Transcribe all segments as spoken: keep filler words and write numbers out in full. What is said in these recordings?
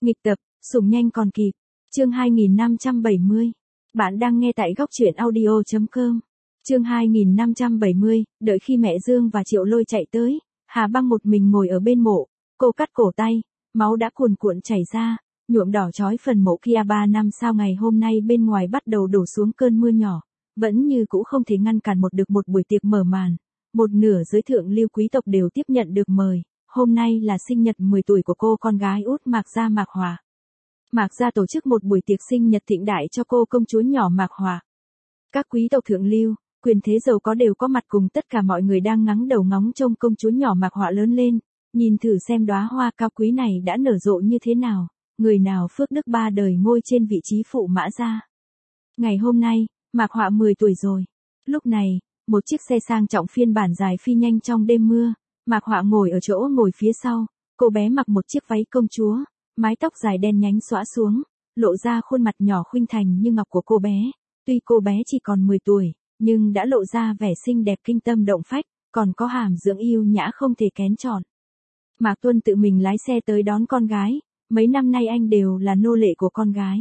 Nghịch tập, sủng nhanh còn kịp. Chương hai nghìn năm trăm bảy mươi. Bạn đang nghe tại góc truyện audio chấm com. Chương hai nghìn năm trăm bảy mươi, đợi khi mẹ Dương và Triệu Lôi chạy tới, Hà Băng một mình ngồi ở bên mộ, cô cắt cổ tay, máu đã cuồn cuộn chảy ra, nhuộm đỏ chói phần mộ kia ba năm sau ngày hôm nay bên ngoài bắt đầu đổ xuống cơn mưa nhỏ, vẫn như cũ không thể ngăn cản một được một buổi tiệc mở màn. Một nửa giới thượng lưu quý tộc đều tiếp nhận được mời, hôm nay là sinh nhật mười tuổi của cô con gái út Mạc Gia Mạc Họa. Mạc Gia tổ chức một buổi tiệc sinh nhật thịnh đại cho cô công chúa nhỏ Mạc Họa. Các quý tộc thượng lưu, quyền thế giàu có đều có mặt cùng tất cả mọi người đang ngắng đầu ngóng trông công chúa nhỏ Mạc Họa lớn lên, nhìn thử xem đóa hoa cao quý này đã nở rộ như thế nào, người nào phước đức ba đời ngôi trên vị trí phụ mã gia. Ngày hôm nay, Mạc Họa mười tuổi rồi. Lúc này, một chiếc xe sang trọng phiên bản dài phi nhanh trong đêm mưa, Mạc Họa ngồi ở chỗ ngồi phía sau, cô bé mặc một chiếc váy công chúa, mái tóc dài đen nhánh xõa xuống, lộ ra khuôn mặt nhỏ khuynh thành như ngọc của cô bé. Tuy cô bé chỉ còn mười tuổi, nhưng đã lộ ra vẻ xinh đẹp kinh tâm động phách, còn có hàm dưỡng yêu nhã không thể kén chọn. Mạc Tuân tự mình lái xe tới đón con gái, mấy năm nay anh đều là nô lệ của con gái.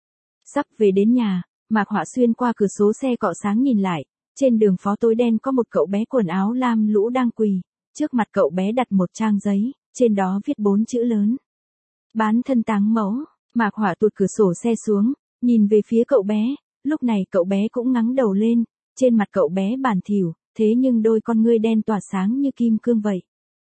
Sắp về đến nhà, Mạc Họa xuyên qua cửa sổ xe cọ sáng nhìn lại, trên đường phố tối đen có một cậu bé quần áo lam lũ đang quỳ, trước mặt cậu bé đặt một trang giấy, trên đó viết bốn chữ lớn. Bán thân táng mẫu. Mạc Họa tụt cửa sổ xe xuống, nhìn về phía cậu bé, lúc này cậu bé cũng ngắng đầu lên, trên mặt cậu bé bẩn thỉu, thế nhưng đôi con ngươi đen tỏa sáng như kim cương vậy.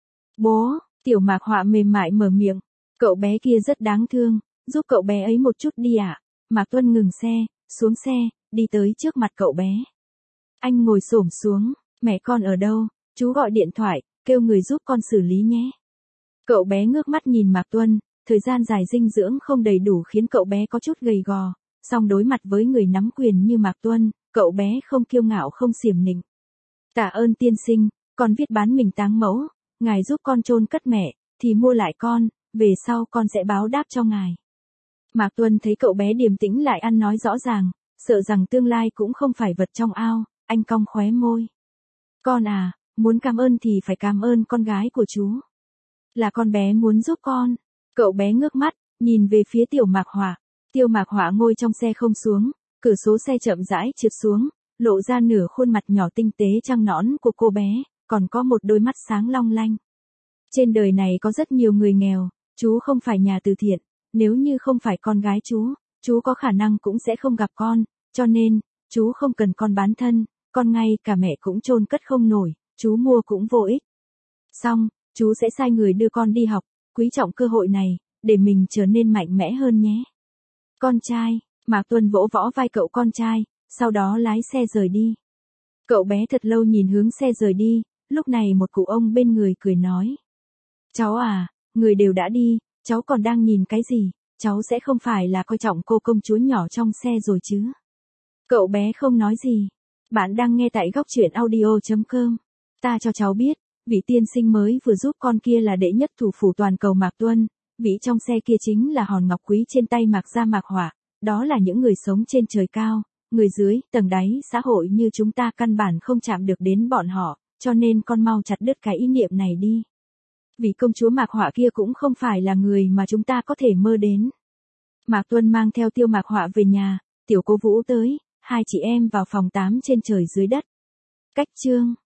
Bố, tiểu Mạc Họa mềm mại mở miệng, cậu bé kia rất đáng thương, giúp cậu bé ấy một chút đi ạ. À? Mạc Tuân ngừng xe, xuống xe, đi tới trước mặt cậu bé. Anh ngồi xổm xuống, mẹ con ở đâu, chú gọi điện thoại, kêu người giúp con xử lý nhé. Cậu bé ngước mắt nhìn Mạc Tuân, thời gian dài dinh dưỡng không đầy đủ khiến cậu bé có chút gầy gò, song đối mặt với người nắm quyền như Mạc Tuân, cậu bé không kiêu ngạo không xiểm nịnh. Tạ ơn tiên sinh, con viết bán mình táng mẫu, ngài giúp con chôn cất mẹ, thì mua lại con, về sau con sẽ báo đáp cho ngài. Mạc Tuân thấy cậu bé điềm tĩnh lại ăn nói rõ ràng, sợ rằng tương lai cũng không phải vật trong ao, anh cong khóe môi. Con à, muốn cảm ơn thì phải cảm ơn con gái của chú. Là con bé muốn giúp con. Cậu bé ngước mắt, nhìn về phía tiểu Mạc Họa. Tiểu Mạc Họa ngồi trong xe không xuống, cửa số xe chậm rãi trượt xuống, lộ ra nửa khuôn mặt nhỏ tinh tế trăng nõn của cô bé, còn có một đôi mắt sáng long lanh. Trên đời này có rất nhiều người nghèo, chú không phải nhà từ thiện, nếu như không phải con gái chú, chú có khả năng cũng sẽ không gặp con, cho nên, chú không cần con bán thân, con ngay cả mẹ cũng chôn cất không nổi, chú mua cũng vô ích. Xong, chú sẽ sai người đưa con đi học, quý trọng cơ hội này, để mình trở nên mạnh mẽ hơn nhé. Con trai, Mạc Tuân vỗ võ vai cậu con trai, sau đó lái xe rời đi. Cậu bé thật lâu nhìn hướng xe rời đi, lúc này một cụ ông bên người cười nói. Cháu à, người đều đã đi, cháu còn đang nhìn cái gì, cháu sẽ không phải là coi trọng cô công chúa nhỏ trong xe rồi chứ. Cậu bé không nói gì. Bạn đang nghe tại góc truyện audio chấm com. Ta cho cháu biết, vị tiên sinh mới vừa giúp con kia là đệ nhất thủ phủ toàn cầu Mạc Tuân, vị trong xe kia chính là hòn ngọc quý trên tay Mạc Gia Mạc Họa, đó là những người sống trên trời cao, người dưới, tầng đáy xã hội như chúng ta căn bản không chạm được đến bọn họ, cho nên con mau chặt đứt cái ý niệm này đi. Vì công chúa Mạc Họa kia cũng không phải là người mà chúng ta có thể mơ đến. Mạc Tuân mang theo Tiêu Mạc Họa về nhà, tiểu cô Vũ tới, hai chị em vào phòng tám trên trời dưới đất. Cách chương